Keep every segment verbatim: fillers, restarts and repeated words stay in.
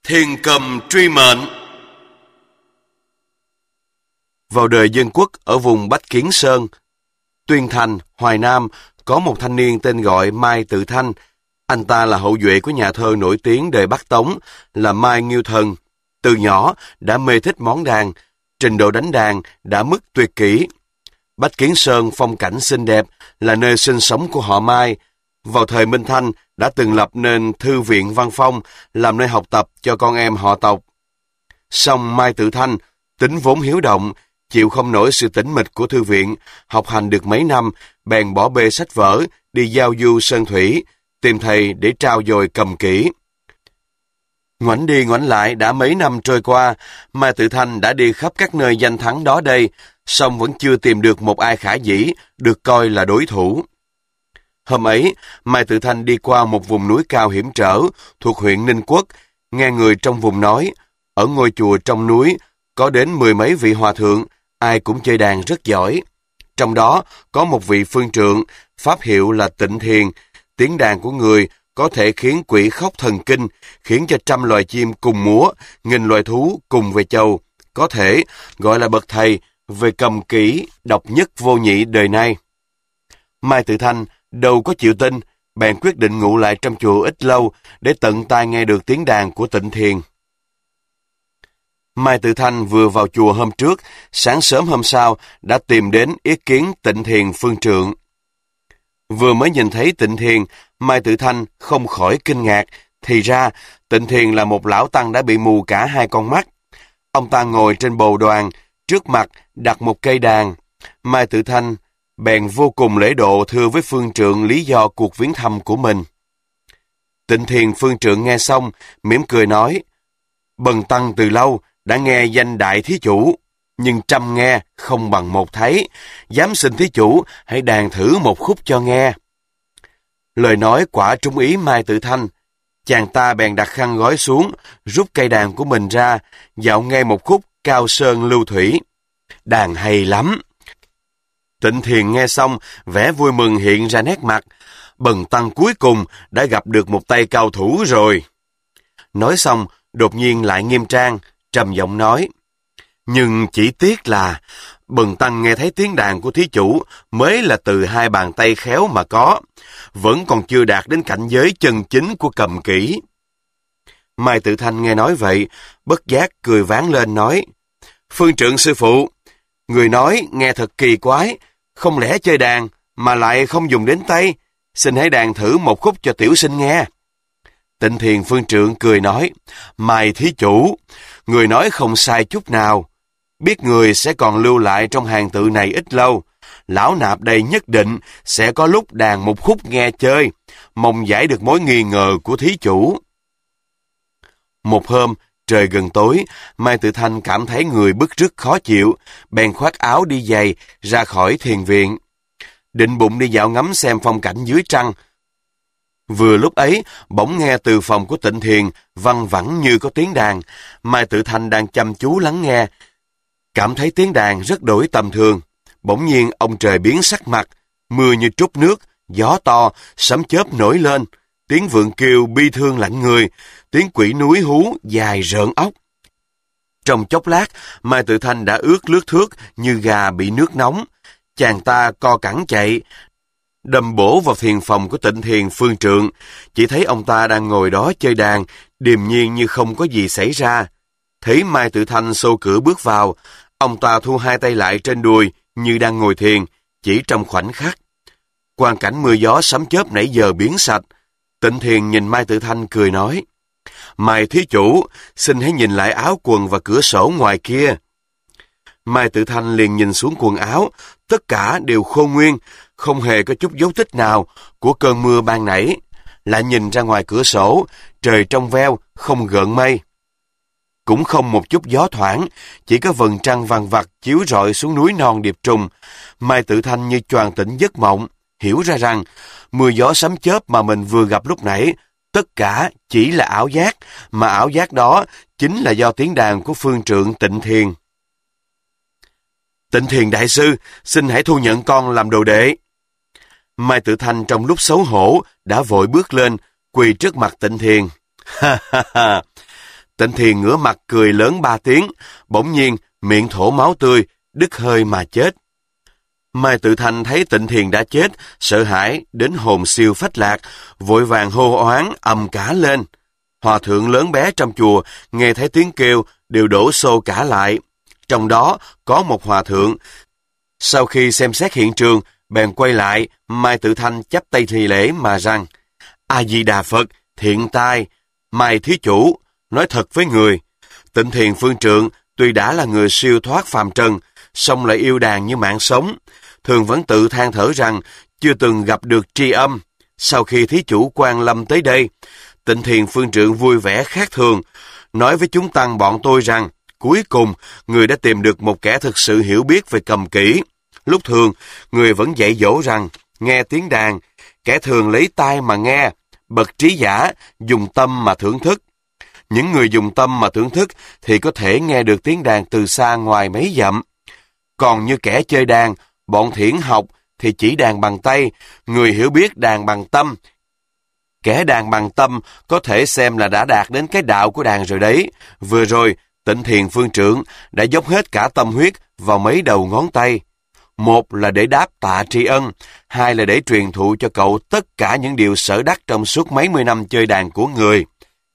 Thiên cầm truy mệnh. Vào đời Dân Quốc ở vùng Bách Kiến Sơn, Tuyên Thành, Hoài Nam, có một thanh niên tên gọi Mai Tự Thanh. Anh ta là hậu duệ của nhà thơ nổi tiếng đời Bắc Tống là Mai Nghiêu Thần. Từ nhỏ đã mê thích món đàn, trình độ đánh đàn đã mức tuyệt kỹ. Bách Kiến Sơn phong cảnh xinh đẹp, là nơi sinh sống của họ Mai. Vào thời Minh Thanh đã từng lập nên Thư viện Văn Phong, làm nơi học tập cho con em họ tộc. Song Mai Tự Thanh, tính vốn hiếu động, chịu không nổi sự tĩnh mịch của thư viện, học hành được mấy năm, bèn bỏ bê sách vở, đi giao du sơn thủy, tìm thầy để trau dồi cầm kỹ. Ngoảnh đi ngoảnh lại đã mấy năm trôi qua, Mai Tự Thanh đã đi khắp các nơi danh thắng đó đây, song vẫn chưa tìm được một ai khả dĩ, được coi là đối thủ. Hôm ấy, Mai Tự Thanh đi qua một vùng núi cao hiểm trở, thuộc huyện Ninh Quốc, nghe người trong vùng nói, ở ngôi chùa trong núi, có đến mười mấy vị hòa thượng, ai cũng chơi đàn rất giỏi. Trong đó có một vị phương trượng, pháp hiệu là Tịnh Thiền, tiếng đàn của người có thể khiến quỷ khóc thần kinh, khiến cho trăm loài chim cùng múa, nghìn loài thú cùng về chầu, có thể gọi là bậc thầy về cầm kỹ độc nhất vô nhị đời nay. Mai Tự Thanh đâu có chịu tin, bèn quyết định ngụ lại trong chùa ít lâu để tận tai nghe được tiếng đàn của Tịnh Thiền. Mai Tự Thanh vừa vào chùa hôm trước, sáng sớm hôm sau đã tìm đến ý kiến Tịnh Thiền phương trượng. Vừa mới nhìn thấy Tịnh Thiền, Mai Tự Thanh không khỏi kinh ngạc, thì ra Tịnh Thiền là một lão tăng đã bị mù cả hai con mắt. Ông ta ngồi trên bồ đoàn, trước mặt đặt một cây đàn. Mai Tự Thanh bèn vô cùng lễ độ thưa với phương trượng lý do cuộc viếng thăm của mình. Tịnh Thiền phương trượng nghe xong, mỉm cười nói, bần tăng từ lâu đã nghe danh đại thí chủ, nhưng trăm nghe không bằng một thấy, dám xin thí chủ hãy đàn thử một khúc cho nghe. Lời nói quả trúng ý Mai Tự Thanh, chàng ta bèn đặt khăn gói xuống, rút cây đàn của mình ra, dạo nghe một khúc Cao Sơn Lưu Thủy. Đàn hay lắm. Tịnh Thiền nghe xong, vẻ vui mừng hiện ra nét mặt, bần tăng cuối cùng đã gặp được một tay cao thủ rồi. Nói xong, đột nhiên lại nghiêm trang, trầm giọng nói, nhưng chỉ tiếc là bần tăng nghe thấy tiếng đàn của thí chủ mới là từ hai bàn tay khéo mà có, vẫn còn chưa đạt đến cảnh giới chân chính của cầm kỹ. Mai Tự Thanh nghe nói vậy, bất giác cười váng lên nói, phương trượng sư phụ, người nói nghe thật kỳ quái, không lẽ chơi đàn mà lại không dùng đến tay, xin hãy đàn thử một khúc cho tiểu sinh nghe. Tịnh Thiền phương trượng cười nói, Mai thí chủ, người nói không sai chút nào, biết người sẽ còn lưu lại trong hàng tự này ít lâu, lão nạp đây nhất định sẽ có lúc đàn một khúc nghe chơi, mong giải được mối nghi ngờ của thí chủ. Một hôm, trời gần tối, Mai Tự Thanh cảm thấy người bứt rứt khó chịu, bèn khoác áo đi giày ra khỏi thiền viện. Định bụng đi dạo ngắm xem phong cảnh dưới trăng. Vừa lúc ấy, bỗng nghe từ phòng của Tịnh Thiền văng vẳng như có tiếng đàn. Mai Tự Thanh đang chăm chú lắng nghe, cảm thấy tiếng đàn rất đổi tầm thường. Bỗng nhiên ông trời biến sắc mặt, mưa như trút nước, gió to, sấm chớp nổi lên, tiếng vượn kêu bi thương lạnh người, tiếng quỷ núi hú dài rợn óc. Trong chốc lát, Mai Tự Thanh đã ướt lướt thước như gà bị nước nóng. Chàng ta co cẳng chạy, đâm bổ vào thiền phòng của Tịnh Thiền phương trượng, chỉ thấy ông ta đang ngồi đó chơi đàn, điềm nhiên như không có gì xảy ra. Thấy Mai Tự Thanh xô cửa bước vào, ông ta thu hai tay lại trên đùi như đang ngồi thiền, chỉ trong khoảnh khắc. Quang cảnh mưa gió sấm chớp nãy giờ biến sạch. Tịnh Thiền nhìn Mai Tự Thanh cười nói, Mai thí chủ, xin hãy nhìn lại áo quần và cửa sổ ngoài kia. Mai Tự Thanh liền nhìn xuống quần áo, tất cả đều khô nguyên, không hề có chút dấu tích nào của cơn mưa ban nãy. Lại nhìn ra ngoài cửa sổ, trời trong veo, không gợn mây. Cũng không một chút gió thoảng, chỉ có vầng trăng vàng vặt chiếu rọi xuống núi non Điệp Trùng. Mai Tự Thanh như choàng tỉnh giấc mộng, hiểu ra rằng mưa gió sấm chớp mà mình vừa gặp lúc nãy, tất cả chỉ là ảo giác, mà ảo giác đó chính là do tiếng đàn của phương trượng Tịnh Thiền. Tịnh Thiền đại sư, xin hãy thu nhận con làm đồ đệ. Mai Tự Thanh trong lúc xấu hổ đã vội bước lên, quỳ trước mặt Tịnh Thiền. Ha ha ha! Tịnh Thiền ngửa mặt cười lớn ba tiếng, bỗng nhiên miệng thổ máu tươi, đứt hơi mà chết. Mai Tự Thanh thấy Tịnh Thiền đã chết, sợ hãi đến hồn siêu phách lạc, vội vàng hô oán ầm cả lên. Hòa thượng lớn bé trong chùa nghe thấy tiếng kêu đều đổ xô cả lại. Trong đó có một hòa thượng. Sau khi xem xét hiện trường, bèn quay lại, Mai Tự Thanh chắp tay thi lễ mà rằng: A Di Đà Phật, thiện tai, Mai thí chủ, nói thật với người, Tịnh Thiền Phương Trượng tuy đã là người siêu thoát phàm trần, song lại yêu đàn như mạng sống, thường vẫn tự than thở rằng chưa từng gặp được tri âm. Sau khi thí chủ quan lâm tới đây, Tịnh Thiền Phương Trượng vui vẻ khác thường, nói với chúng tăng bọn tôi rằng cuối cùng người đã tìm được một kẻ thực sự hiểu biết về cầm kỹ. Lúc thường, người vẫn dạy dỗ rằng nghe tiếng đàn, kẻ thường lấy tai mà nghe, bậc trí giả dùng tâm mà thưởng thức. Những người dùng tâm mà thưởng thức thì có thể nghe được tiếng đàn từ xa ngoài mấy dặm. Còn như kẻ chơi đàn, bọn thiển học thì chỉ đàn bằng tay, người hiểu biết đàn bằng tâm. Kẻ đàn bằng tâm có thể xem là đã đạt đến cái đạo của đàn rồi đấy. Vừa rồi, Tịnh Thiền Phương Trượng đã dốc hết cả tâm huyết vào mấy đầu ngón tay. Một là để đáp tạ tri ân, hai là để truyền thụ cho cậu tất cả những điều sở đắc trong suốt mấy mươi năm chơi đàn của người.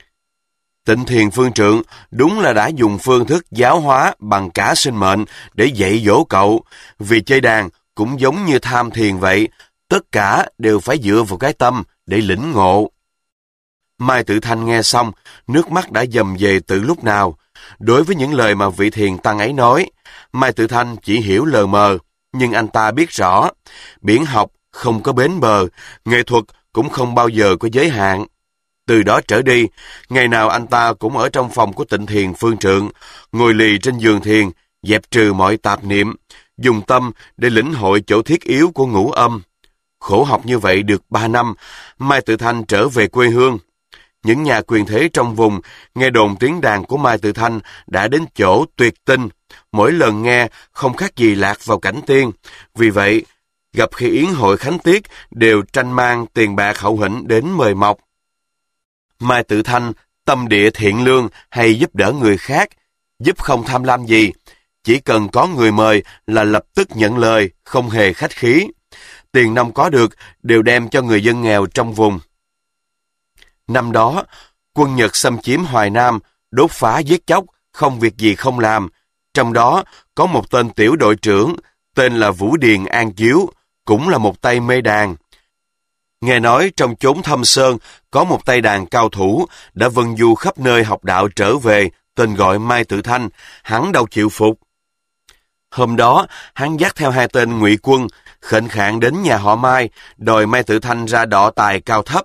Tịnh Thiền Phương Trượng đúng là đã dùng phương thức giáo hóa bằng cả sinh mệnh để dạy dỗ cậu, vì chơi đàn cũng giống như tham thiền vậy, tất cả đều phải dựa vào cái tâm để lĩnh ngộ. Mai Tự Thanh nghe xong, nước mắt đã dầm về từ lúc nào. Đối với những lời mà vị thiền tăng ấy nói, Mai Tự Thanh chỉ hiểu lờ mờ, nhưng anh ta biết rõ, biển học không có bến bờ, nghệ thuật cũng không bao giờ có giới hạn. Từ đó trở đi, ngày nào anh ta cũng ở trong phòng của Tịnh Thiền Phương Trượng, ngồi lì trên giường thiền, dẹp trừ mọi tạp niệm, dùng tâm để lĩnh hội chỗ thiết yếu của ngũ âm. Khổ học như vậy được ba năm, Mai Tự Thanh trở về quê hương. Những nhà quyền thế trong vùng nghe đồn tiếng đàn của Mai Tự Thanh đã đến chỗ tuyệt tinh, mỗi lần nghe không khác gì lạc vào cảnh tiên. Vì vậy, gặp khi yến hội khánh tiết đều tranh mang tiền bạc hậu hĩnh đến mời mọc. Mai Tự Thanh tâm địa thiện lương hay giúp đỡ người khác, giúp không tham lam gì, chỉ cần có người mời là lập tức nhận lời, không hề khách khí. Tiền nong có được đều đem cho người dân nghèo trong vùng. Năm đó, quân Nhật xâm chiếm Hoài Nam, đốt phá giết chóc, không việc gì không làm. Trong đó có một tên tiểu đội trưởng, tên là Vũ Điền An Chiếu, cũng là một tay mê đàn. Nghe nói trong chốn thâm sơn có một tay đàn cao thủ đã vân du khắp nơi học đạo trở về, tên gọi Mai Tự Thanh, hắn đâu chịu phục. Hôm đó, hắn dắt theo hai tên ngụy quân, khệnh khạng đến nhà họ Mai, đòi Mai Tự Thanh ra đọ tài cao thấp.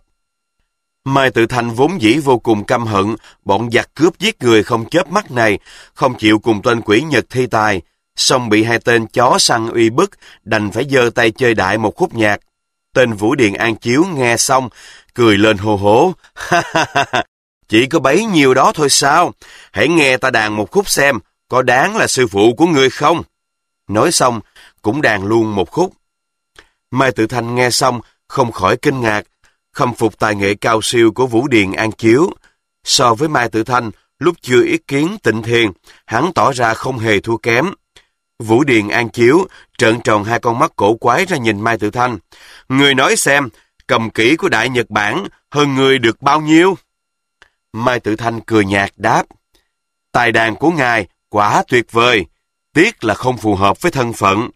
Mai Tự Thanh vốn dĩ vô cùng căm hận bọn giặc cướp giết người không chớp mắt này, không chịu cùng tên quỷ Nhật thi tài, song bị hai tên chó săn uy bức, đành phải giơ tay chơi đại một khúc nhạc. Tên Vũ Điền An Chiếu nghe xong, cười lên hô hố, ha ha ha, chỉ có bấy nhiêu đó thôi sao? Hãy nghe ta đàn một khúc xem, có đáng là sư phụ của ngươi không? Nói xong, cũng đàn luôn một khúc. Mai Tự Thanh nghe xong, không khỏi kinh ngạc, khâm phục tài nghệ cao siêu của Vũ Điền An Chiếu. So với Mai Tự Thanh, lúc chưa ý kiến Tịnh Thiền, hắn tỏ ra không hề thua kém. Vũ Điền An Chiếu trợn tròn hai con mắt cổ quái ra nhìn Mai Tự Thanh. Người nói xem, cầm kỹ của Đại Nhật Bản hơn người được bao nhiêu? Mai Tự Thanh cười nhạt đáp, tài đàn của ngài quả tuyệt vời, tiếc là không phù hợp với thân phận.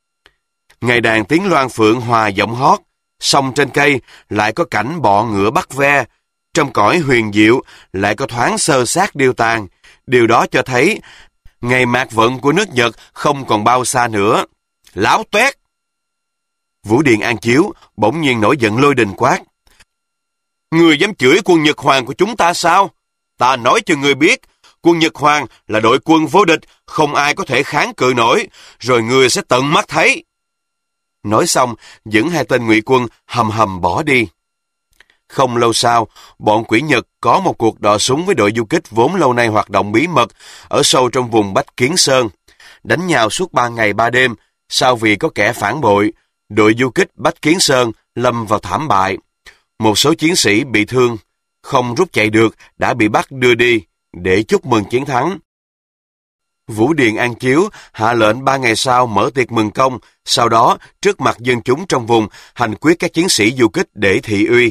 Ngài đàn tiếng loan phượng hòa giọng hót, song trên cây lại có cảnh bọ ngựa bắt ve, trong cõi huyền diệu lại có thoáng sơ sát điêu tàn. Điều đó cho thấy ngày mạt vận của nước Nhật không còn bao xa nữa. Láo toét! Vũ Điền An Chiếu bỗng nhiên nổi giận lôi đình quát. Người dám chửi quân Nhật Hoàng của chúng ta sao? Ta nói cho người biết, quân Nhật Hoàng là đội quân vô địch, không ai có thể kháng cự nổi, rồi người sẽ tận mắt thấy. Nói xong, dẫn hai tên ngụy quân hầm hầm bỏ đi. Không lâu sau, bọn quỷ Nhật có một cuộc đọ súng với đội du kích vốn lâu nay hoạt động bí mật ở sâu trong vùng Bách Kiến Sơn. Đánh nhau suốt ba ngày ba đêm, sau vì có kẻ phản bội, đội du kích Bách Kiến Sơn lâm vào thảm bại. Một số chiến sĩ bị thương, không rút chạy được đã bị bắt đưa đi. để chúc mừng chiến thắng. Vũ Điền An Chiếu hạ lệnh ba ngày sau mở tiệc mừng công, sau đó trước mặt dân chúng trong vùng hành quyết các chiến sĩ du kích để thị uy.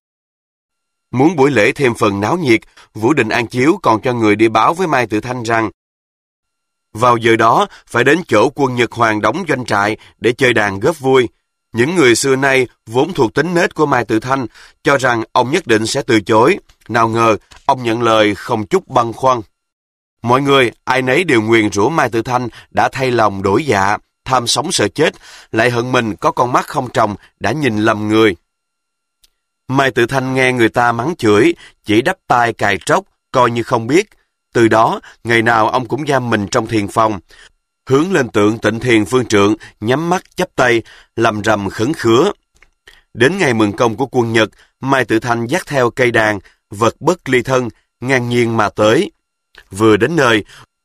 Muốn buổi lễ thêm phần náo nhiệt, Vũ Điền An Chiếu còn cho người đi báo với Mai Tự Thanh rằng vào giờ đó phải đến chỗ quân Nhật Hoàng đóng doanh trại để chơi đàn góp vui. Những người xưa nay vốn thuộc tính nết của Mai Tự Thanh cho rằng ông nhất định sẽ từ chối. Nào ngờ ông nhận lời không chút băn khoăn. Mọi người ai nấy đều nguyền rủa Mai Tự Thanh đã thay lòng đổi dạ, tham sống sợ chết, lại hận mình có con mắt không tròng đã nhìn lầm người. Mai Tự Thanh nghe người ta mắng chửi, chỉ đắp tai cài tróc, coi như không biết. Từ đó, ngày nào ông cũng giam mình trong thiền phòng, hướng lên tượng Tịnh Thiền Phương Trượng, nhắm mắt chắp tay, lầm rầm khấn khứa. Đến ngày mừng công của quân Nhật, Mai Tự Thanh dắt theo cây đàn, vật bất ly thân, ngang nhiên mà tới. Vừa đến nơi,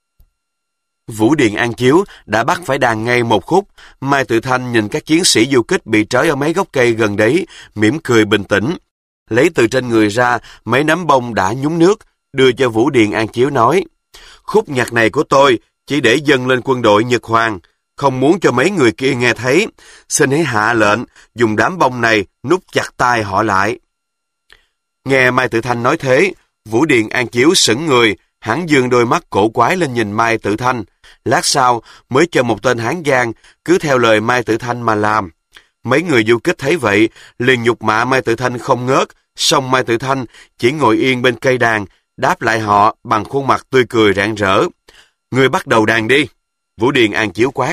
Vũ Điền An Chiếu đã bắt phải đàn ngay một khúc. Mai Tự Thanh nhìn các chiến sĩ du kích bị trói ở mấy gốc cây gần đấy, mỉm cười bình tĩnh, lấy từ trên người ra mấy nắm bông đã nhúng nước, đưa cho Vũ Điền An Chiếu nói: khúc nhạc này của tôi chỉ để dâng lên quân đội Nhật Hoàng, không muốn cho mấy người kia nghe thấy. Xin hãy hạ lệnh dùng đám bông này nút chặt tai họ lại. Nghe Mai Tự Thanh nói thế, Vũ Điền An Chiếu sững người, hắn dương đôi mắt cổ quái lên nhìn Mai Tự Thanh. Lát sau mới cho một tên Hán Giang cứ theo lời Mai Tự Thanh mà làm. Mấy người du kích thấy vậy liền nhục mạ Mai Tự Thanh không ngớt, song Mai Tự Thanh chỉ ngồi yên bên cây đàn, đáp lại họ bằng khuôn mặt tươi cười rạng rỡ. Người bắt đầu đàn đi, Vũ Điền An Chiếu quát.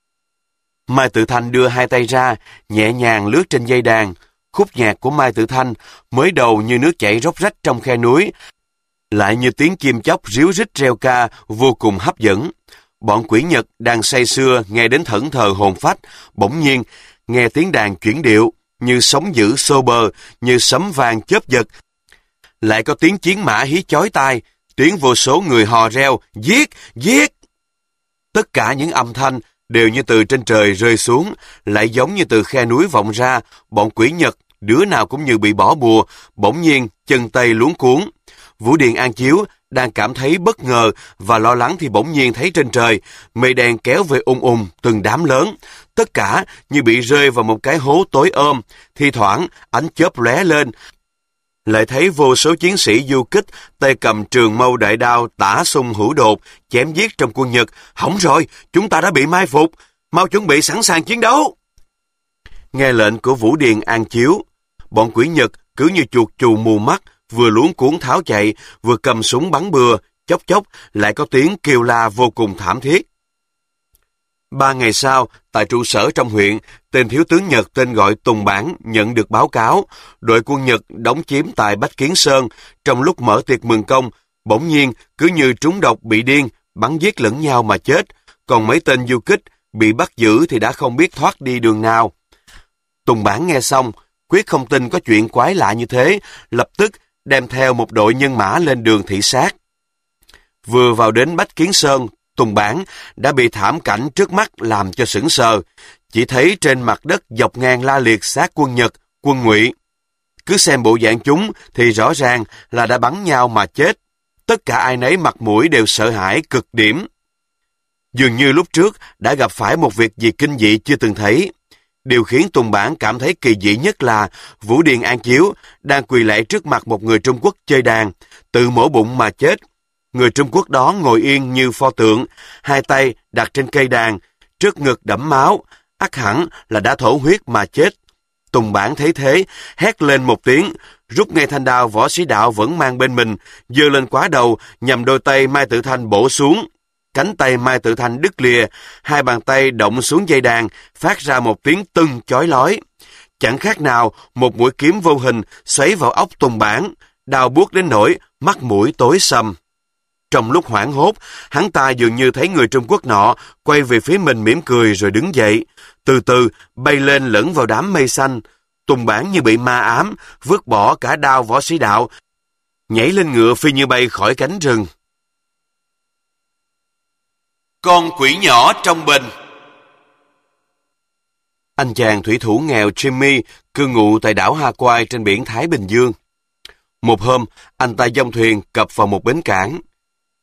Mai Tự Thanh đưa hai tay ra, nhẹ nhàng lướt trên dây đàn. Khúc nhạc của Mai Tự Thanh mới đầu như nước chảy róc rách trong khe núi, lại như tiếng chim chóc ríu rít reo ca vô cùng hấp dẫn. Bọn quỷ Nhật đang say sưa nghe đến thẫn thờ hồn phách, bỗng nhiên nghe tiếng đàn chuyển điệu, như sóng dữ xô bờ, như sấm vang chớp giật. Lại có tiếng chiến mã hí chói tai, tiếng vô số người hò reo, giết, giết. Tất cả những âm thanh đều như từ trên trời rơi xuống, lại giống như từ khe núi vọng ra. Bọn quỷ Nhật, đứa nào cũng như bị bỏ bùa, bỗng nhiên chân tay luống cuống. Vũ Điền An Chiếu đang cảm thấy bất ngờ và lo lắng thì bỗng nhiên thấy trên trời, mây đen kéo về ùng ùng từng đám lớn. Tất cả như bị rơi vào một cái hố tối ôm, thi thoảng ánh chớp lóe lên. Lại thấy vô số chiến sĩ du kích, tay cầm trường mâu đại đao tả xung hữu đột, chém giết trong quân Nhật. Hỏng rồi, chúng ta đã bị mai phục, mau chuẩn bị sẵn sàng chiến đấu. Nghe lệnh của Vũ Điền An Chiếu, bọn quỷ Nhật cứ như chuột chù mù mắt, vừa luống cuống tháo chạy, vừa cầm súng bắn bừa, chốc chốc lại có tiếng kêu la vô cùng thảm thiết. Ba ngày sau, tại trụ sở trong huyện, tên thiếu tướng Nhật tên gọi Tùng Bản nhận được báo cáo, đội quân Nhật đóng chiếm tại Bách Kiến Sơn. Trong lúc mở tiệc mừng công, bỗng nhiên cứ như trúng độc bị điên, bắn giết lẫn nhau mà chết, còn mấy tên du kích bị bắt giữ thì đã không biết thoát đi đường nào. Tùng Bản nghe xong, quyết không tin có chuyện quái lạ như thế, lập tức đem theo một đội nhân mã lên đường thị sát. Vừa vào đến Bách Kiến Sơn, Tùng Bản đã bị thảm cảnh trước mắt làm cho sững sờ. Chỉ thấy trên mặt đất dọc ngang la liệt xác quân Nhật, quân Ngụy. Cứ xem bộ dạng chúng thì rõ ràng là đã bắn nhau mà chết. Tất cả ai nấy mặt mũi đều sợ hãi cực điểm. Dường như lúc trước đã gặp phải một việc gì kinh dị chưa từng thấy. Điều khiến Tùng Bản cảm thấy kỳ dị nhất là Vũ Điền An Chiếu đang quỳ lạy trước mặt một người Trung Quốc chơi đàn, tự mổ bụng mà chết. Người Trung Quốc đó ngồi yên như pho tượng, hai tay đặt trên cây đàn, trước ngực đẫm máu, ắt hẳn là đã thổ huyết mà chết. Tùng Bản thấy thế, hét lên một tiếng, rút ngay thanh đao võ sĩ đạo vẫn mang bên mình, giơ lên quá đầu, nhằm đôi tay Mai Tự Thanh bổ xuống. Cánh tay Mai Tự Thanh đứt lìa, hai bàn tay động xuống dây đàn, phát ra một tiếng tưng chói lói. Chẳng khác nào một mũi kiếm vô hình xoáy vào óc Tùng Bản, đau buốt đến nỗi mắt mũi tối sầm. Trong lúc hoảng hốt, hắn ta dường như thấy người Trung Quốc nọ quay về phía mình mỉm cười rồi đứng dậy, từ từ bay lên lẫn vào đám mây xanh. Tùng Bản như bị ma ám, vứt bỏ cả đao võ sĩ đạo, nhảy lên ngựa phi như bay khỏi cánh rừng. Con quỷ nhỏ trong bình. Anh chàng thủy thủ nghèo Jimmy cư ngụ tại đảo Hawaii trên biển Thái Bình Dương. Một hôm, anh ta dông thuyền cập vào một bến cảng.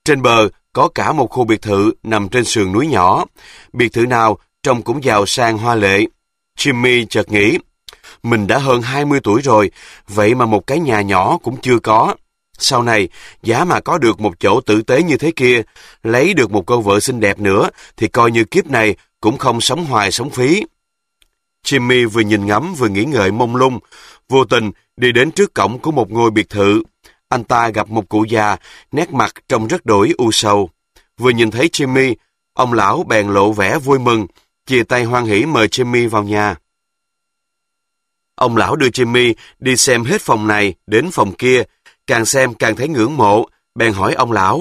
Trên bờ có cả một khu biệt thự nằm trên sườn núi nhỏ. Biệt thự nào trông cũng giàu sang hoa lệ. Jimmy chợt nghĩ, mình đã hơn hai mươi tuổi rồi, vậy mà một cái nhà nhỏ cũng chưa có. Sau này, giá mà có được một chỗ tử tế như thế kia, lấy được một cô vợ xinh đẹp nữa, thì coi như kiếp này cũng không sống hoài sống phí. Jimmy vừa nhìn ngắm vừa nghĩ ngợi mông lung, vô tình đi đến trước cổng của một ngôi biệt thự. Anh ta gặp một cụ già, nét mặt trông rất đổi u sầu. Vừa nhìn thấy Jimmy, ông lão bèn lộ vẻ vui mừng, chia tay hoan hỉ mời Jimmy vào nhà. Ông lão đưa Jimmy đi xem hết phòng này đến phòng kia, càng xem càng thấy ngưỡng mộ, bèn hỏi ông lão.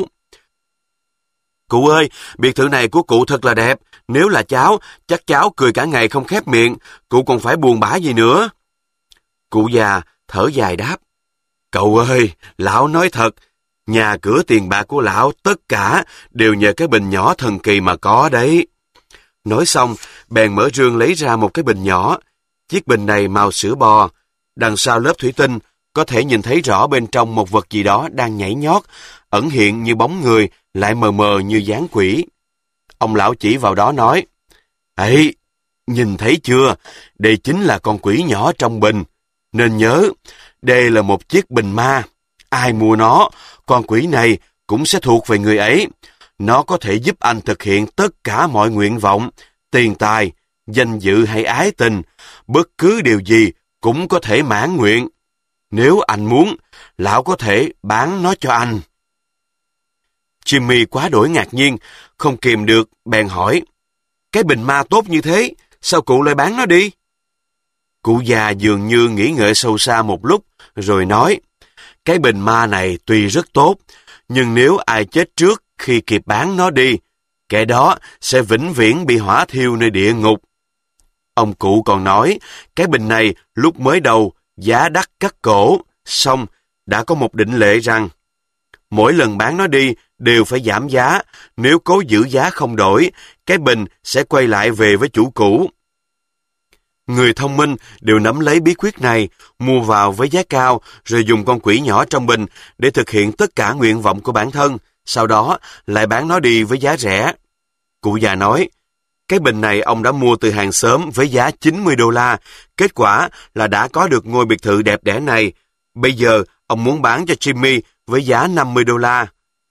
Cụ ơi, biệt thự này của cụ thật là đẹp, nếu là cháu, chắc cháu cười cả ngày không khép miệng, cụ còn phải buồn bã gì nữa. Cụ già thở dài đáp. Cậu ơi, lão nói thật, nhà cửa tiền bạc của lão tất cả đều nhờ cái bình nhỏ thần kỳ mà có đấy. Nói xong, bèn mở rương lấy ra một cái bình nhỏ. Chiếc bình này màu sữa bò, đằng sau lớp thủy tinh có thể nhìn thấy rõ bên trong một vật gì đó đang nhảy nhót, ẩn hiện như bóng người, lại mờ mờ như dáng quỷ. Ông lão chỉ vào đó nói, ấy, nhìn thấy chưa, đây chính là con quỷ nhỏ trong bình. Nên nhớ, đây là một chiếc bình ma. Ai mua nó, con quỷ này cũng sẽ thuộc về người ấy. Nó có thể giúp anh thực hiện tất cả mọi nguyện vọng, tiền tài, danh dự hay ái tình, bất cứ điều gì cũng có thể mãn nguyện. Nếu anh muốn, lão có thể bán nó cho anh. Jimmy quá đổi ngạc nhiên, không kìm được, bèn hỏi, cái bình ma tốt như thế, sao cụ lại bán nó đi? Cụ già dường như nghĩ ngợi sâu xa một lúc, rồi nói, cái bình ma này tuy rất tốt, nhưng nếu ai chết trước khi kịp bán nó đi, kẻ đó sẽ vĩnh viễn bị hỏa thiêu nơi địa ngục. Ông cụ còn nói, cái bình này lúc mới đầu giá đắt cắt cổ, xong đã có một định lệ rằng, mỗi lần bán nó đi đều phải giảm giá, nếu cố giữ giá không đổi, cái bình sẽ quay lại về với chủ cũ. Người thông minh đều nắm lấy bí quyết này, mua vào với giá cao, rồi dùng con quỷ nhỏ trong bình để thực hiện tất cả nguyện vọng của bản thân, sau đó lại bán nó đi với giá rẻ. Cụ già nói, cái bình này ông đã mua từ hàng xóm với giá chín mươi đô la, kết quả là đã có được ngôi biệt thự đẹp đẽ này. Bây giờ ông muốn bán cho Jimmy với giá năm mươi đô la.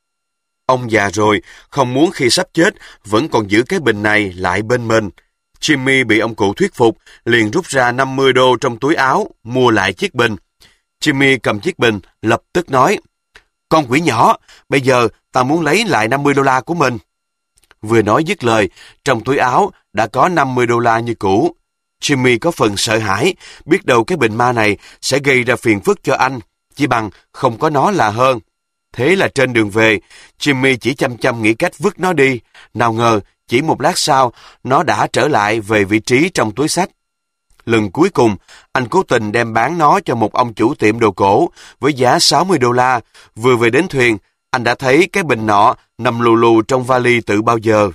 Ông già rồi, không muốn khi sắp chết vẫn còn giữ cái bình này lại bên mình. Jimmy bị ông cụ thuyết phục, liền rút ra năm mươi đô trong túi áo, mua lại chiếc bình. Jimmy cầm chiếc bình, lập tức nói, con quỷ nhỏ, bây giờ ta muốn lấy lại năm mươi đô la của mình. Vừa nói dứt lời, trong túi áo đã có năm mươi đô la như cũ. Jimmy có phần sợ hãi, biết đâu cái bình ma này sẽ gây ra phiền phức cho anh, chỉ bằng không có nó là hơn. Thế là trên đường về, Jimmy chỉ chăm chăm nghĩ cách vứt nó đi. Nào ngờ, chỉ một lát sau, nó đã trở lại về vị trí trong túi xách. Lần cuối cùng, anh cố tình đem bán nó cho một ông chủ tiệm đồ cổ với giá sáu mươi đô la. Vừa về đến thuyền, anh đã thấy cái bình nọ nằm lù lù trong vali từ bao giờ.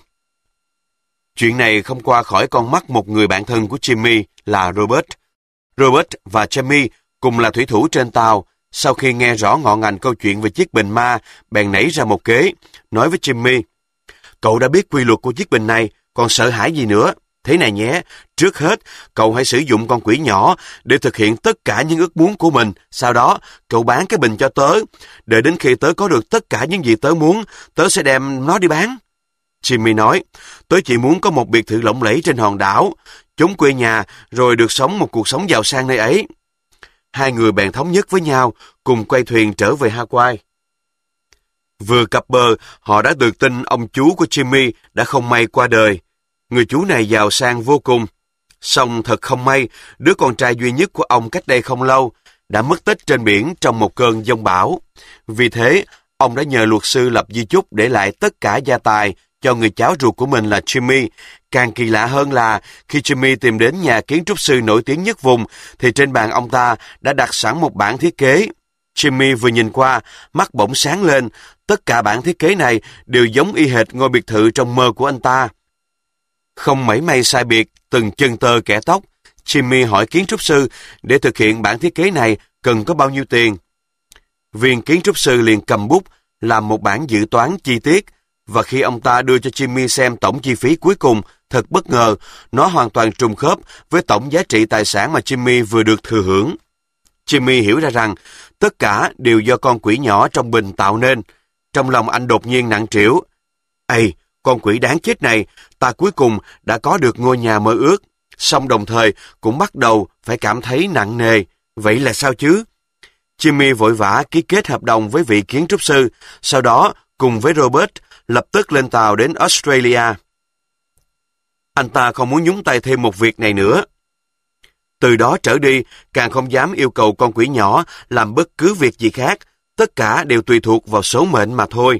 Chuyện này không qua khỏi con mắt một người bạn thân của Jimmy là Robert. Robert và Jamie cùng là thủy thủ trên tàu. Sau khi nghe rõ ngọn ngành câu chuyện về chiếc bình ma, bèn nảy ra một kế, nói với Jimmy, cậu đã biết quy luật của chiếc bình này, còn sợ hãi gì nữa? Thế này nhé, trước hết, cậu hãy sử dụng con quỷ nhỏ để thực hiện tất cả những ước muốn của mình. Sau đó, cậu bán cái bình cho tớ. Đợi đến khi tớ có được tất cả những gì tớ muốn, tớ sẽ đem nó đi bán. Jimmy nói, tớ chỉ muốn có một biệt thự lộng lẫy trên hòn đảo, chốn quê nhà, rồi được sống một cuộc sống giàu sang nơi ấy. Hai người bèn thống nhất với nhau, cùng quay thuyền trở về Hawaii. Vừa cập bờ, họ đã được tin ông chú của Jimmy đã không may qua đời. Người chú này giàu sang vô cùng. Song thật không may, đứa con trai duy nhất của ông cách đây không lâu đã mất tích trên biển trong một cơn giông bão. Vì thế, ông đã nhờ luật sư lập di chúc để lại tất cả gia tài cho người cháu ruột của mình là Jimmy. Càng kỳ lạ hơn là khi Jimmy tìm đến nhà kiến trúc sư nổi tiếng nhất vùng, thì trên bàn ông ta đã đặt sẵn một bản thiết kế. Jimmy vừa nhìn qua, mắt bỗng sáng lên. Tất cả bản thiết kế này đều giống y hệt ngôi biệt thự trong mơ của anh ta. Không mảy may sai biệt, từng chân tơ kẻ tóc, Jimmy hỏi kiến trúc sư để thực hiện bản thiết kế này cần có bao nhiêu tiền. Viên kiến trúc sư liền cầm bút, làm một bản dự toán chi tiết, và khi ông ta đưa cho Jimmy xem tổng chi phí cuối cùng, thật bất ngờ, nó hoàn toàn trùng khớp với tổng giá trị tài sản mà Jimmy vừa được thừa hưởng. Jimmy hiểu ra rằng tất cả đều do con quỷ nhỏ trong bình tạo nên. Trong lòng anh đột nhiên nặng trĩu. Ây, con quỷ đáng chết này, ta cuối cùng đã có được ngôi nhà mơ ước, song đồng thời cũng bắt đầu phải cảm thấy nặng nề. Vậy là sao chứ? Jimmy vội vã ký kết hợp đồng với vị kiến trúc sư, sau đó cùng với Robert lập tức lên tàu đến Australia. Anh ta không muốn nhúng tay thêm một việc này nữa. Từ đó trở đi, càng không dám yêu cầu con quỷ nhỏ làm bất cứ việc gì khác, tất cả đều tùy thuộc vào số mệnh mà thôi.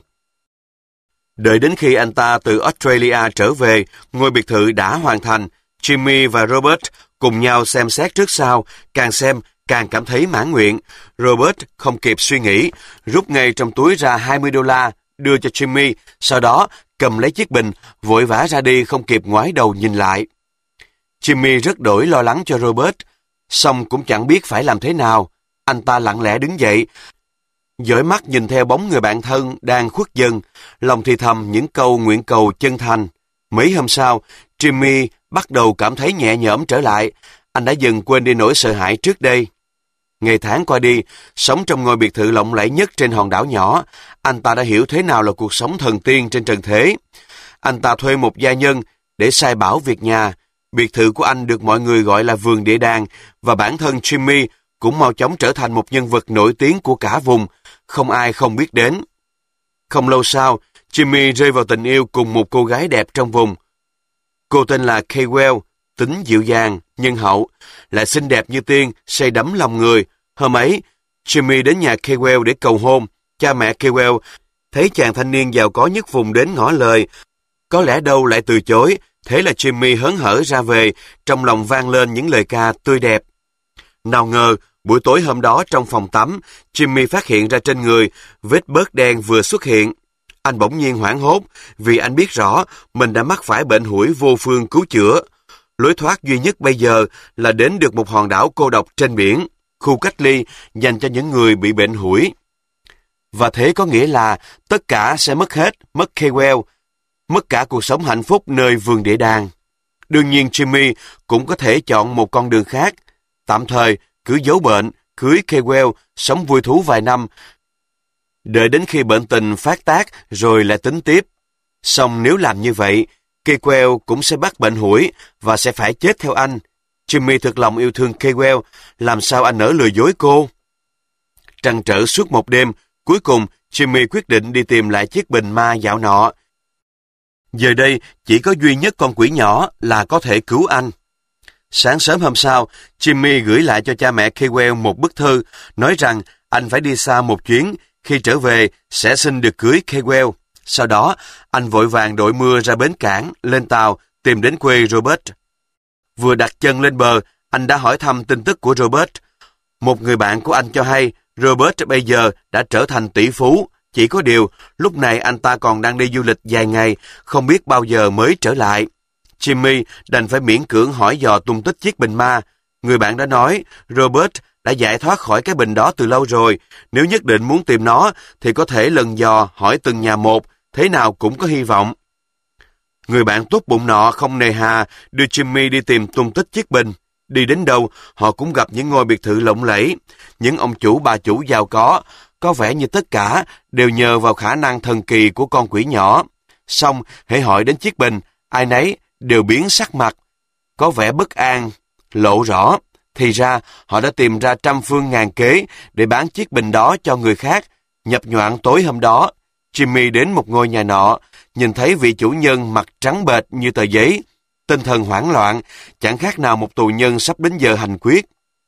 Đợi đến khi anh ta từ Australia trở về, ngôi biệt thự đã hoàn thành, Jimmy và Robert cùng nhau xem xét trước sau, càng xem càng cảm thấy mãn nguyện. Robert không kịp suy nghĩ, rút ngay trong túi ra hai mươi đô la, đưa cho Jimmy, sau đó cầm lấy chiếc bình, vội vã ra đi không kịp ngoái đầu nhìn lại. Jimmy rất đổi lo lắng cho Robert, song cũng chẳng biết phải làm thế nào. Anh ta lặng lẽ đứng dậy, dõi mắt nhìn theo bóng người bạn thân đang khuất dần, lòng thì thầm những câu nguyện cầu chân thành. Mấy hôm sau, Jimmy bắt đầu cảm thấy nhẹ nhõm trở lại. Anh đã dần quên đi nỗi sợ hãi trước đây. Ngày tháng qua đi, sống trong ngôi biệt thự lộng lẫy nhất trên hòn đảo nhỏ, anh ta đã hiểu thế nào là cuộc sống thần tiên trên trần thế. Anh ta thuê một gia nhân để sai bảo việc nhà. Biệt thự của anh được mọi người gọi là vườn địa đàng, và bản thân Jimmy cũng mau chóng trở thành một nhân vật nổi tiếng của cả vùng, không ai không biết đến. Không lâu sau, Jimmy rơi vào tình yêu cùng một cô gái đẹp trong vùng. Cô tên là Kay Well, tính dịu dàng, nhân hậu, lại xinh đẹp như tiên, say đắm lòng người. Hôm ấy, Jimmy đến nhà Kay Well để cầu hôn. Cha mẹ Kay Well thấy chàng thanh niên giàu có nhất vùng đến ngỏ lời, có lẽ đâu lại từ chối. Thế là Jimmy hớn hở ra về, trong lòng vang lên những lời ca tươi đẹp. Nào ngờ, buổi tối hôm đó trong phòng tắm, Jimmy phát hiện ra trên người vết bớt đen vừa xuất hiện. Anh bỗng nhiên hoảng hốt vì anh biết rõ mình đã mắc phải bệnh hủi vô phương cứu chữa. Lối thoát duy nhất bây giờ là đến được một hòn đảo cô độc trên biển, khu cách ly dành cho những người bị bệnh hủi. Và thế có nghĩa là tất cả sẽ mất hết, mất Kay Well, mất cả cuộc sống hạnh phúc nơi vườn địa đàng. Đương nhiên Jimmy cũng có thể chọn một con đường khác, tạm thời cứ giấu bệnh, cưới Kay Well, sống vui thú vài năm, đợi đến khi bệnh tình phát tác rồi lại tính tiếp. Song nếu làm như vậy, Kay Well cũng sẽ bắt bệnh hủi và sẽ phải chết theo anh. Jimmy thực lòng yêu thương Kay Well, làm sao anh nỡ lừa dối cô? Trăn trở suốt một đêm, cuối cùng Jimmy quyết định đi tìm lại chiếc bình ma dạo nọ. Giờ đây, chỉ có duy nhất con quỷ nhỏ là có thể cứu anh. Sáng sớm hôm sau, Jimmy gửi lại cho cha mẹ Kay Well một bức thư, nói rằng anh phải đi xa một chuyến, khi trở về sẽ xin được cưới Kay Well. Sau đó, anh vội vàng đội mưa ra bến cảng, lên tàu, tìm đến quê Robert. Vừa đặt chân lên bờ, anh đã hỏi thăm tin tức của Robert. Một người bạn của anh cho hay, Robert bây giờ đã trở thành tỷ phú, chỉ có điều, lúc này anh ta còn đang đi du lịch dài ngày, không biết bao giờ mới trở lại. Jimmy đành phải miễn cưỡng hỏi dò tung tích chiếc bình ma. Người bạn đã nói, Robert đã giải thoát khỏi cái bình đó từ lâu rồi. Nếu nhất định muốn tìm nó, thì có thể lần dò hỏi từng nhà một, thế nào cũng có hy vọng. Người bạn tốt bụng nọ không nề hà đưa Jimmy đi tìm tung tích chiếc bình. Đi đến đâu, họ cũng gặp những ngôi biệt thự lộng lẫy, những ông chủ bà chủ giàu có. Có vẻ như tất cả đều nhờ vào khả năng thần kỳ của con quỷ nhỏ. Xong, hễ hỏi đến chiếc bình, ai nấy đều biến sắc mặt, có vẻ bất an, lộ rõ. Thì ra, họ đã tìm ra trăm phương ngàn kế để bán chiếc bình đó cho người khác. Nhập nhoạng tối hôm đó, Jimmy đến một ngôi nhà nọ, nhìn thấy vị chủ nhân mặt trắng bệch như tờ giấy. Tinh thần hoảng loạn, chẳng khác nào một tù nhân sắp đến giờ hành quyết.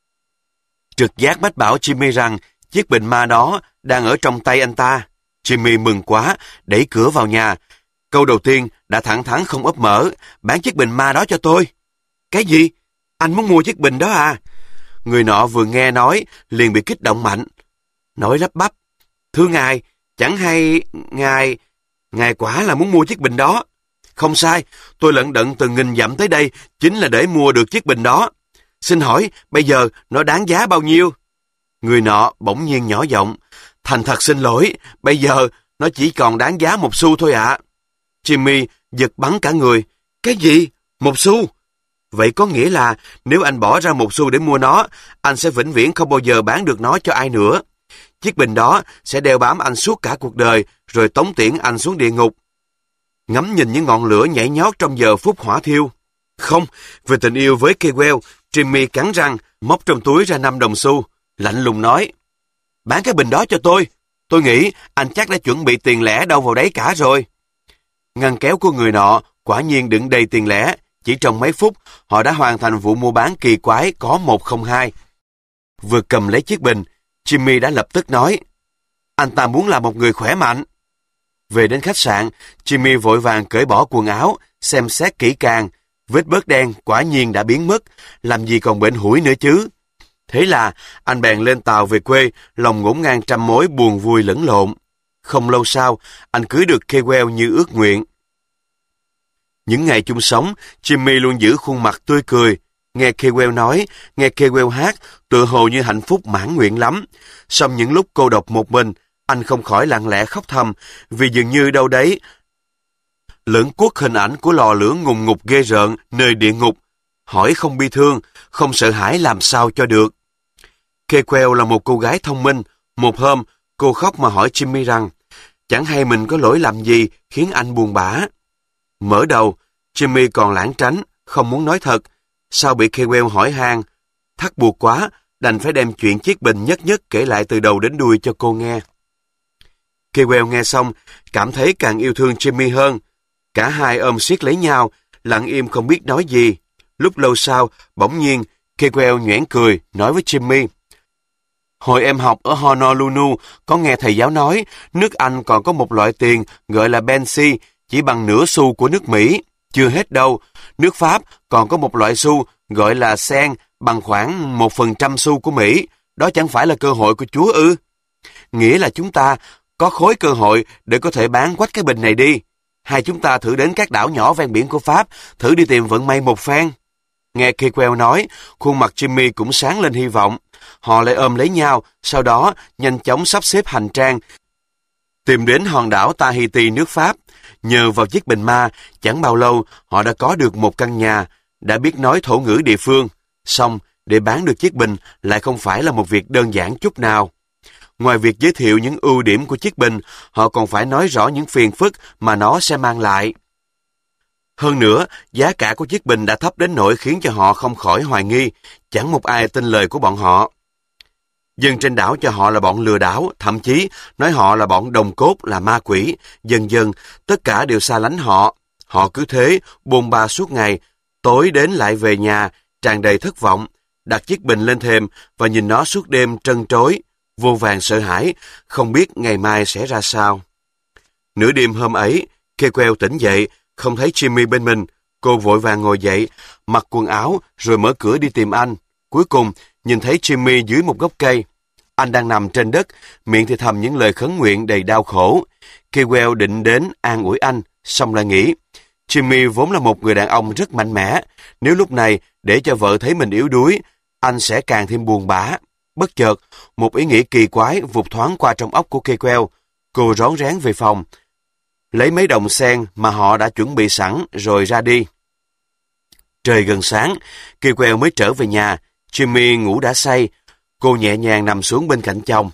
Trực giác mách bảo Jimmy rằng chiếc bình ma đó đang ở trong tay anh ta. Jimmy mừng quá, đẩy cửa vào nhà. Câu đầu tiên đã thẳng thắn không ấp mở, bán chiếc bình ma đó cho tôi. Cái gì? Anh muốn mua chiếc bình đó à? Người nọ vừa nghe nói, liền bị kích động mạnh. Nói lắp bắp, thưa ngài, chẳng hay ngài, ngài quả là muốn mua chiếc bình đó. Không sai, tôi lận đận từ nghìn dặm tới đây, chính là để mua được chiếc bình đó. Xin hỏi, bây giờ nó đáng giá bao nhiêu? Người nọ bỗng nhiên nhỏ giọng, thành thật xin lỗi, bây giờ Nó chỉ còn đáng giá một xu thôi ạ. À. Jimmy giật bắn cả người. Cái gì? Một xu? Vậy có nghĩa là nếu anh bỏ ra một xu để mua nó, anh sẽ vĩnh viễn không bao giờ bán được nó cho ai nữa. Chiếc bình đó sẽ đeo bám anh suốt cả cuộc đời, rồi tống tiễn anh xuống địa ngục. Ngắm nhìn những ngọn lửa nhảy nhót trong giờ phút hỏa thiêu. Không, về tình yêu với Kewell, Jimmy cắn răng, móc trong túi ra năm đồng xu, lạnh lùng nói: bán cái bình đó cho tôi. Tôi nghĩ anh chắc đã chuẩn bị tiền lẻ đâu vào đấy cả rồi. Ngăn kéo của người nọ quả nhiên đựng đầy tiền lẻ. Chỉ trong mấy phút, họ đã hoàn thành vụ mua bán kỳ quái có một không hai. Vừa cầm lấy chiếc bình, Jimmy đã lập tức nói: anh ta muốn là một người khỏe mạnh. Về đến khách sạn, Jimmy vội vàng cởi bỏ quần áo, xem xét kỹ càng. Vết bớt đen quả nhiên đã biến mất, làm gì còn bệnh hủi nữa chứ. Thế là anh bèn lên tàu về quê, lòng ngổn ngang trăm mối buồn vui lẫn lộn. Không lâu sau, anh cưới được Kewell như ước nguyện. Những ngày chung sống, Jimmy luôn giữ khuôn mặt tươi cười. Nghe Kewell nói, nghe Kewell hát, tựa hồ như hạnh phúc mãn nguyện lắm. Song những lúc cô độc một mình, anh không khỏi lặng lẽ khóc thầm, vì dường như đâu đấy lẫn quất hình ảnh của lò lửa ngùng ngục ghê rợn nơi địa ngục. Hỏi không bi thương, không sợ hãi làm sao cho được. Kewell là một cô gái thông minh. Một hôm, cô khóc mà hỏi Jimmy rằng chẳng hay mình có lỗi làm gì khiến anh buồn bã. Mở đầu, Jimmy còn lảng tránh, không muốn nói thật. Sau bị Kewell hỏi han, thắt buộc quá, đành phải đem chuyện chiếc bình nhất nhất kể lại từ đầu đến đuôi cho cô nghe. Kewell nghe xong, cảm thấy càng yêu thương Jimmy hơn. Cả hai ôm siết lấy nhau, lặng im không biết nói gì. Lúc lâu sau, bỗng nhiên, Kewell nhoẻn cười, nói với Jimmy: hồi em học ở Honolulu, có nghe thầy giáo nói, nước Anh còn có một loại tiền gọi là Bensi, chỉ bằng nửa xu của nước Mỹ. Chưa hết đâu, nước Pháp còn có một loại xu gọi là sen, bằng khoảng một phần trăm xu của Mỹ. Đó chẳng phải là cơ hội của Chúa ư? Nghĩa là chúng ta có khối cơ hội để có thể bán quách cái bình này đi. Hai chúng ta thử đến các đảo nhỏ ven biển của Pháp, thử đi tìm vận may một phen. Nghe Kewell nói, khuôn mặt Jimmy cũng sáng lên hy vọng. Họ lại ôm lấy nhau, sau đó nhanh chóng sắp xếp hành trang, tìm đến hòn đảo Tahiti nước Pháp. Nhờ vào chiếc bình ma, chẳng bao lâu họ đã có được một căn nhà, đã biết nói thổ ngữ địa phương. Song, để bán được chiếc bình lại không phải là một việc đơn giản chút nào. Ngoài việc giới thiệu những ưu điểm của chiếc bình, họ còn phải nói rõ những phiền phức mà nó sẽ mang lại. Hơn nữa, giá cả của chiếc bình đã thấp đến nỗi khiến cho họ không khỏi hoài nghi, chẳng một ai tin lời của bọn họ. Dân trên đảo cho họ là bọn lừa đảo, thậm chí nói họ là bọn đồng cốt, là ma quỷ. Dần dần, tất cả đều xa lánh họ. Họ cứ thế, bôn ba suốt ngày, tối đến lại về nhà, tràn đầy thất vọng, đặt chiếc bình lên thềm và nhìn nó suốt đêm trân trối, vô vàn sợ hãi, không biết ngày mai sẽ ra sao. Nửa đêm hôm ấy, Kewell tỉnh dậy, không thấy Jimmy bên mình. Cô vội vàng ngồi dậy, mặc quần áo rồi mở cửa đi tìm anh. Cuối cùng, nhìn thấy Jimmy dưới một gốc cây. Anh đang nằm trên đất, miệng thì thầm những lời khấn nguyện đầy đau khổ. Kewell định đến an ủi anh, xong lại nghĩ, Jimmy vốn là một người đàn ông rất mạnh mẽ. Nếu lúc này để cho vợ thấy mình yếu đuối, anh sẽ càng thêm buồn bã. Bất chợt, một ý nghĩ kỳ quái vụt thoáng qua trong óc của Kewell. Cô rón rén về phòng, lấy mấy đồng sen mà họ đã chuẩn bị sẵn rồi ra đi. Trời gần sáng, Kewell mới trở về nhà. Jimmy ngủ đã say. Cô nhẹ nhàng nằm xuống bên cạnh chồng.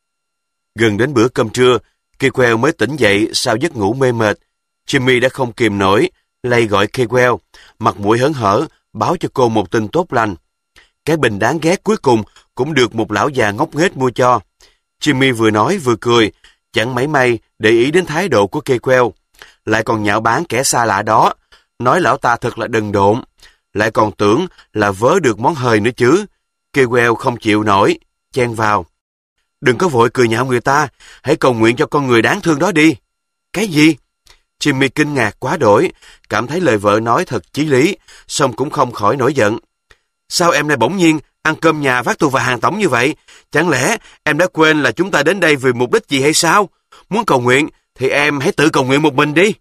Gần đến bữa cơm trưa, Kewell mới tỉnh dậy sau giấc ngủ mê mệt. Jimmy đã không kìm nổi, lay gọi Kewell, mặt mũi hớn hở, báo cho cô một tin tốt lành. Cái bình đáng ghét cuối cùng cũng được một lão già ngốc nghếch mua cho. Jimmy vừa nói vừa cười, chẳng mảy may để ý đến thái độ của Kewell, lại còn nhạo báng kẻ xa lạ đó, nói lão ta thật là đần độn, lại còn tưởng là vớ được món hời nữa chứ. Kewell không chịu nổi, chen vào. Đừng có vội cười nhạo người ta, hãy cầu nguyện cho con người đáng thương đó đi. Cái gì? Jimmy kinh ngạc quá đổi, cảm thấy lời vợ nói thật chí lý, song cũng không khỏi nổi giận. Sao em lại bỗng nhiên ăn cơm nhà phát tù và hàng tổng như vậy? Chẳng lẽ em đã quên là chúng ta đến đây vì mục đích gì hay sao? Muốn cầu nguyện thì em hãy tự cầu nguyện một mình đi.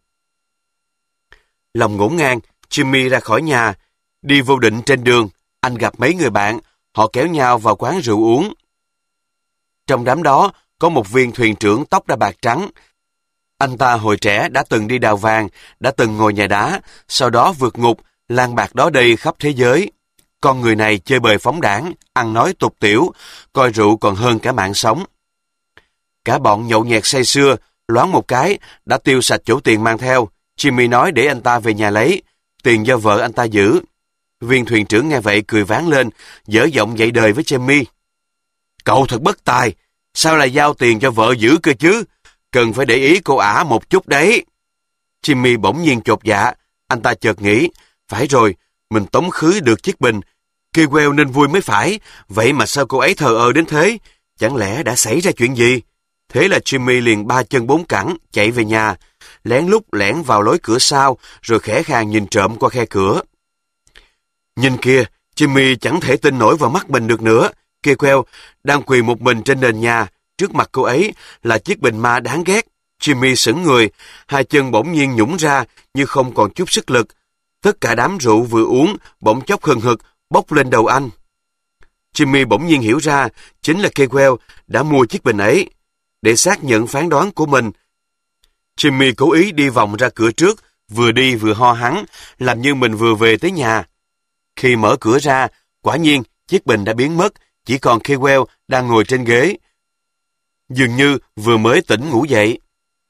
Lòng ngổn ngang, Jimmy ra khỏi nhà. Đi vô định trên đường, anh gặp mấy người bạn, họ kéo nhau vào quán rượu uống. Trong đám đó, có một viên thuyền trưởng tóc đã bạc trắng. Anh ta hồi trẻ đã từng đi đào vàng, đã từng ngồi nhà đá, sau đó vượt ngục, lang bạc đó đây khắp thế giới. Con người này chơi bời phóng đãng, ăn nói tục tiểu, coi rượu còn hơn cả mạng sống. Cả bọn nhậu nhẹt say sưa, loáng một cái, đã tiêu sạch chỗ tiền mang theo. Jimmy nói để anh ta về nhà lấy, tiền do vợ anh ta giữ. Viên thuyền trưởng nghe vậy cười váng lên, dở giọng dạy đời với Jimmy. Cậu thật bất tài, sao lại giao tiền cho vợ giữ cơ chứ? Cần phải để ý cô ả một chút đấy. Jimmy bỗng nhiên chột dạ, anh ta chợt nghĩ, phải rồi, mình tống khứ được chiếc bình. Kewell nên vui mới phải, vậy mà sao cô ấy thờ ơ đến thế? Chẳng lẽ đã xảy ra chuyện gì? Thế là Jimmy liền ba chân bốn cẳng, chạy về nhà, lén lút lẻn vào lối cửa sau, rồi khẽ khàng nhìn trộm qua khe cửa. Nhìn kìa, Jimmy chẳng thể tin nổi vào mắt mình được nữa. Kewell đang quỳ một mình trên nền nhà, trước mặt cô ấy là chiếc bình ma đáng ghét. Jimmy sững người, hai chân bỗng nhiên nhũn ra như không còn chút sức lực. Tất cả đám rượu vừa uống bỗng chốc hừng hực bốc lên đầu anh. Jimmy bỗng nhiên hiểu ra chính là Kewell đã mua chiếc bình ấy. Để xác nhận phán đoán của mình, Jimmy cố ý đi vòng ra cửa trước, vừa đi vừa ho hắng, làm như mình vừa về tới nhà. Khi mở cửa ra, quả nhiên chiếc bình đã biến mất, chỉ còn Kewell đang ngồi trên ghế, dường như vừa mới tỉnh ngủ dậy.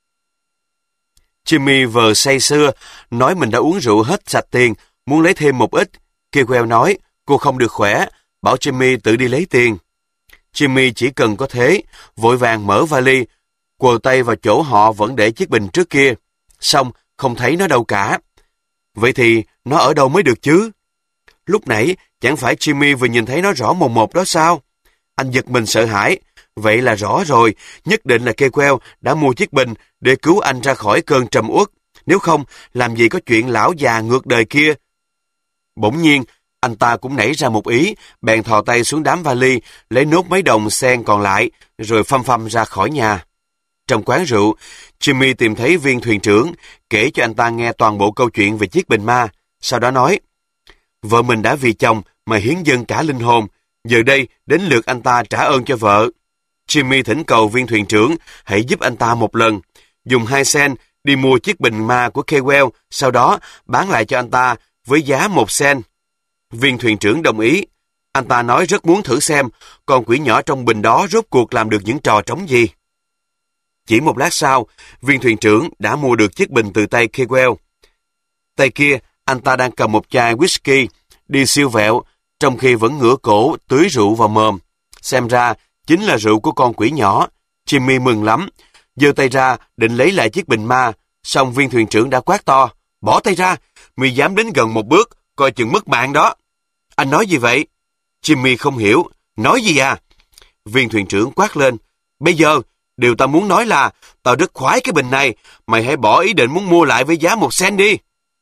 Jimmy vờ say sưa, nói mình đã uống rượu hết sạch tiền, muốn lấy thêm một ít. Kewell nói cô không được khỏe, bảo Jimmy tự đi lấy tiền. Jimmy chỉ cần có thế, vội vàng mở vali, quờ tay vào chỗ họ vẫn để chiếc bình trước kia. Xong, không thấy nó đâu cả. Vậy thì nó ở đâu mới được chứ? Lúc nãy, chẳng phải Jimmy vừa nhìn thấy nó rõ mồn một đó sao? Anh giật mình sợ hãi. Vậy là rõ rồi, nhất định là Kewell đã mua chiếc bình để cứu anh ra khỏi cơn trầm uất. Nếu không, làm gì có chuyện lão già ngược đời kia. Bỗng nhiên, anh ta cũng nảy ra một ý, bèn thò tay xuống đám vali, lấy nốt mấy đồng sen còn lại, rồi phăm phăm ra khỏi nhà. Trong quán rượu, Jimmy tìm thấy viên thuyền trưởng, kể cho anh ta nghe toàn bộ câu chuyện về chiếc bình ma. Sau đó nói, vợ mình đã vì chồng mà hiến dâng cả linh hồn, giờ đây đến lượt anh ta trả ơn cho vợ. Jimmy thỉnh cầu viên thuyền trưởng hãy giúp anh ta một lần, dùng hai sen đi mua chiếc bình ma của Kewell, sau đó bán lại cho anh ta với giá một sen. Viên thuyền trưởng đồng ý. Anh ta nói rất muốn thử xem con quỷ nhỏ trong bình đó rốt cuộc làm được những trò trống gì. Chỉ một lát sau, viên thuyền trưởng đã mua được chiếc bình từ tay Kewell. Tay kia, anh ta đang cầm một chai whisky, đi siêu vẹo, trong khi vẫn ngửa cổ tưới rượu vào mồm. Xem ra, chính là rượu của con quỷ nhỏ. Jimmy mừng lắm, giơ tay ra định lấy lại chiếc bình ma, song viên thuyền trưởng đã quát to, bỏ tay ra, mày dám đến gần một bước, coi chừng mất mạng đó. Anh nói gì vậy? Jimmy không hiểu, nói gì à? Viên thuyền trưởng quát lên, bây giờ, điều tao muốn nói là, tao rất khoái cái bình này, mày hãy bỏ ý định muốn mua lại với giá một sen đi.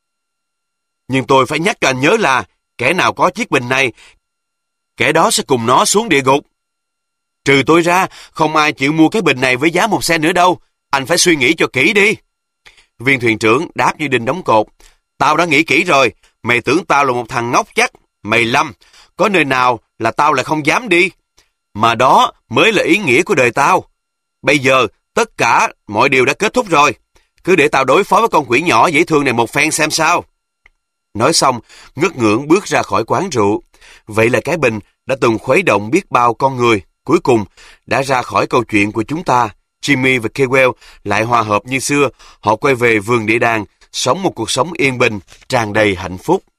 Nhưng tôi phải nhắc cho anh nhớ là, kẻ nào có chiếc bình này, kẻ đó sẽ cùng nó xuống địa ngục. Trừ tôi ra, không ai chịu mua cái bình này với giá một sen nữa đâu. Anh phải suy nghĩ cho kỹ đi. Viên thuyền trưởng đáp như đinh đóng cột. Tao đã nghĩ kỹ rồi. Mày tưởng tao là một thằng ngốc chắc. Mày lầm. Có nơi nào là tao lại không dám đi. Mà đó mới là ý nghĩa của đời tao. Bây giờ, tất cả mọi điều đã kết thúc rồi. Cứ để tao đối phó với con quỷ nhỏ dễ thương này một phen xem sao. Nói xong, ngất ngưỡng bước ra khỏi quán rượu. Vậy là cái bình đã từng khuấy động biết bao con người. Cuối cùng, đã ra khỏi câu chuyện của chúng ta. Jimmy và Kewell lại hòa hợp như xưa. Họ quay về vườn địa đàng, sống một cuộc sống yên bình, tràn đầy hạnh phúc.